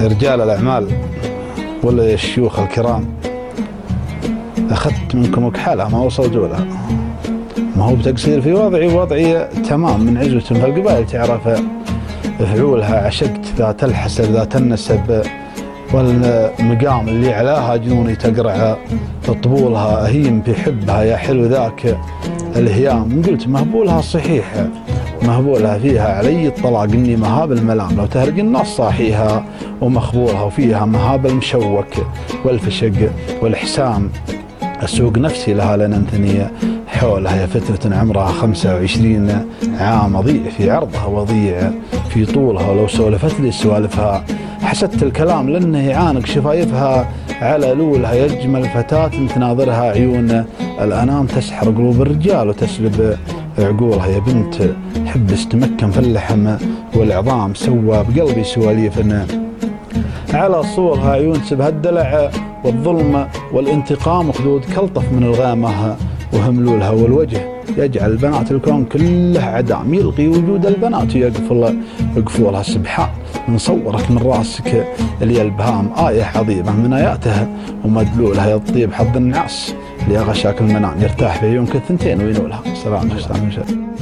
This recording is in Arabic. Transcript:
رجال الأعمال ولا الشيوخ الكرام، أخذت منكم وكحالة ما وصلتوا لها. ما هو بتقصير في وضعي تمام من عزوة، فالقبائل تعرف فعولها، عشقت ذات الحسب ذات النسب، والمقام اللي علاها جنوني تقرع، طبولها أهيم بحبها يا حلو ذاك الهيام. قلت مهبولها صحيح، مهبولها فيها علي الطلاق إني مهاب الملام، لو تهرج النص صاحيها ومخبولها، وفيها مهاب المشوك والفشق والإحسان. أسوق نفسي لها لننثني حولها، يا فترة عمرها 25 عام، أضيع في عرضها وضيع في طولها، ولو سولفت لي سوالفها حسدت الكلام لأنه يعانق شفايفها. على لولها يجمل فتاة تناظرها عيون الأنام، تسحر قلوب الرجال وتسلب عقولها. يا بنت حب استمكن في اللحم والعظام، سوى بقلبي سواليفنا على صورها. عيون تسبها الدلع والظلم والانتقام، وخدود كلطف من الغامة وهملولها. والوجه يجعل البنات الكون كله عدام، يلقي وجود البنات يقفولها. سبحان من صورك من راسك اللي البهام، آية عظيمة من آياتها ومدلولها. يطيب حظ النعاس اللي غشاك المنام، يرتاح في عيونك الثنتين وينولها. سلام.